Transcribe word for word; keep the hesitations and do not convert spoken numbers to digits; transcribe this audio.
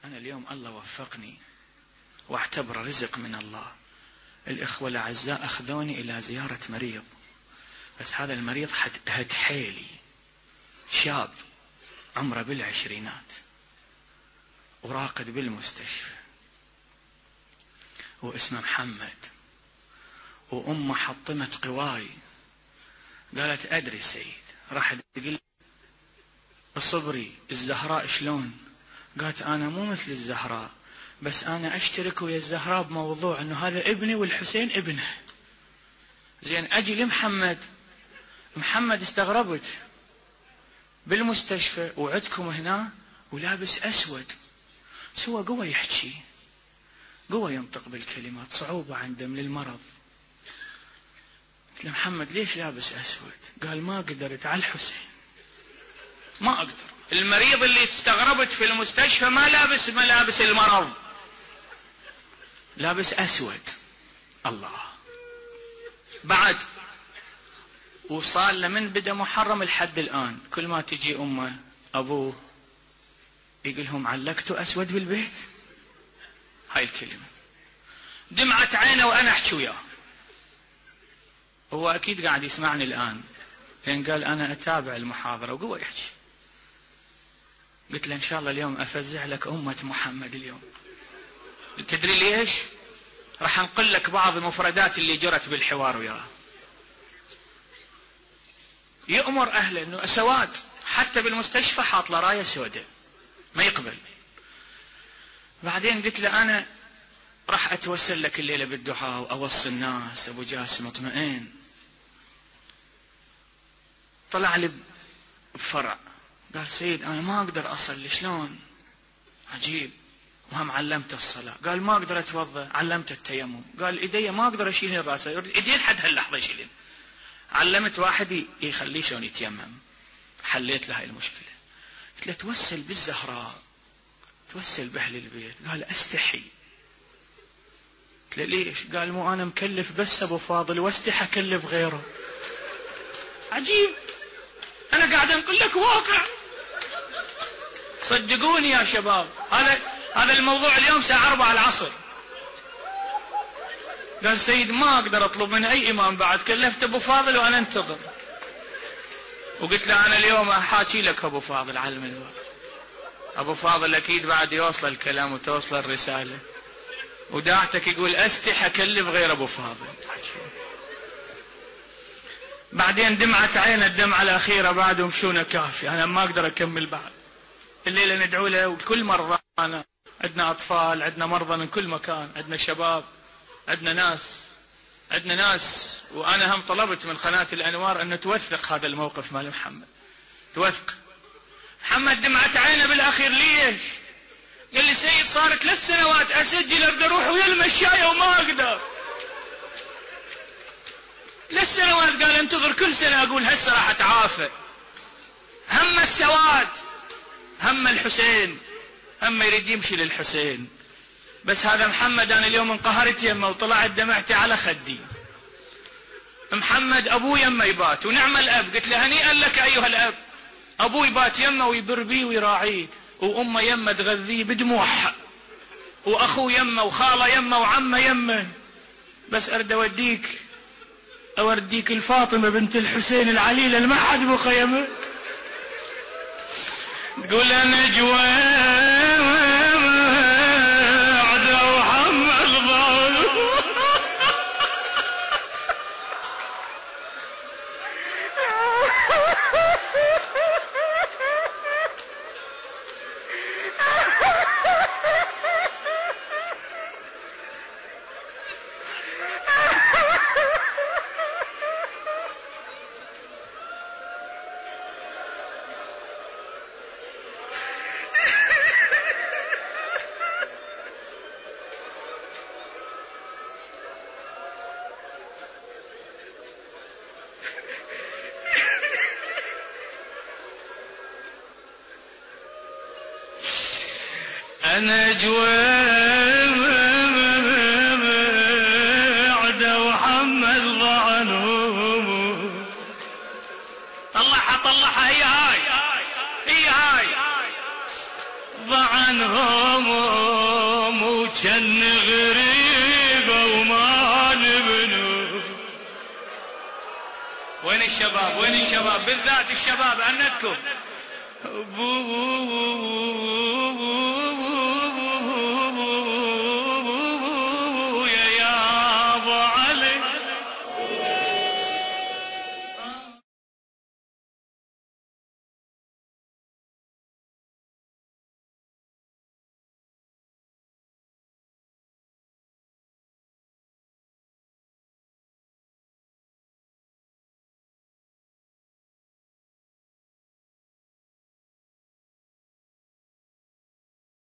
أنا اليوم الله وفقني واعتبر رزق من الله. الإخوة الأعزاء أخذوني إلى زيارة مريض، بس هذا المريض هد حيلي، شاب عمره بالعشرينات وراقد بالمستشفى، واسمه محمد، وأمه حطمت قواي. قالت أدري سيد. راح تقول الصبري الزهراء شلون؟ قالت أنا مو مثل الزهراء، بس أنا أشترك ويا الزهراء بموضوع أنه هذا ابني والحسين ابنه. زين أجي لمحمد، محمد استغربت بالمستشفى وعدكم هنا ولابس أسود، سوى قوة يحكي، قوة ينطق بالكلمات، صعوبة عنده من المرض. قلت له محمد ليش لابس أسود؟ قال ما قدرت على الحسين، ما أقدر. المريض اللي استغربت في المستشفى ما لابس ملابس المرض، لابس أسود. الله. بعد وصار لمن بدأ محرم الحد الآن كل ما تجي أمه أبوه يقولهم علقتوا أسود بالبيت، هاي الكلمة. دمعت عينه وأنا أحكي وياه، هو أكيد قاعد يسمعني الآن، لأن قال أنا أتابع المحاضرة وقوة يحكي. قلت له إن شاء الله اليوم أفزع لك أمة محمد اليوم. تدري ليش؟ راح أنقل لك بعض المفردات اللي جرت بالحوار وياه. يأمر أهله أنه سواد، حتى بالمستشفى حاط له راية سوداء ما يقبل. بعدين قلت له أنا راح أتوسل لك الليلة بالدعاء وأوصي الناس. أبو جاسم اطمئن. طلع لي بفرع، قال سيد أنا ما أقدر أصلي. شلون؟ عجيب. وهم علمت الصلاة. قال ما أقدر أتوضأ، علمت التيمم. قال إيدي ما أقدر أشيلين رأسه، إيدي لحد هاللحظة يشيلين. علمت واحد يخليه شلون يتيمم، حليت له هاي المشكلة. قلت له توسل بالزهراء، توسل بأهل البيت. قال أستحي. قلت له ليش؟ قال مو أنا مكلف بس أبو فاضل واستحي أكلف غيره. عجيب. أنا قاعد أنقل لك واقع، صدقوني يا شباب. هذا هذا الموضوع اليوم الساعة أربعة العصر. قال سيد ما أقدر أطلب من أي إمام بعد، كلفت أبو فاضل وأنا انتظر. وقلت له أنا اليوم أحاكي لك أبو فاضل على المنبر. أبو فاضل أكيد بعد يوصل الكلام وتوصل الرسالة، وداعتك يقول أستحي أكلف غير أبو فاضل. بعدين دمعت عينه الدمعة الأخيرة بعد ومشونا كافي، أنا ما أقدر أكمل بعد. الليلة ندعو له وكل مرة أنا عندنا أطفال، عندنا مرضى من كل مكان، عندنا شباب، عندنا ناس عندنا ناس وأنا هم طلبت من قناة الأنوار أن توثق هذا الموقف مال محمد. توثق. محمد دمعت عينه بالأخير. ليش؟ قال لي سيد صار ثلاث سنوات أسجل أبدأ أروح ويا المشاية وما أقدر. ثلاث سنوات. قال انتظر كل سنة أقول هسه راح أتعافى. هم السواد، هم الحسين، هم يريد يمشي للحسين. بس هذا محمد أنا اليوم انقهرت يمه وطلعت دمعتي على خدي. محمد أبوه يمه يبات ونعم الأب. قلت له هنيئا لك أيها الأب، أبوه يبات يمه ويبر بيه ويراعيه، وأمه يمه تغذيه بدموعها، وأخوه يمه وخاله يمه وعمه يمه. بس أرد أوديك أورديك الفاطمة بنت الحسين العليلة اللي ما حد بقى يمه. تقول أنا جوا أنا جوعد وحمل ضعنهم. طلعها طلعها هي هاي هي هاي ضعنهم وكن غريبة وما نبنو. وين الشباب وين الشباب بالذات الشباب عندكم؟ أبوي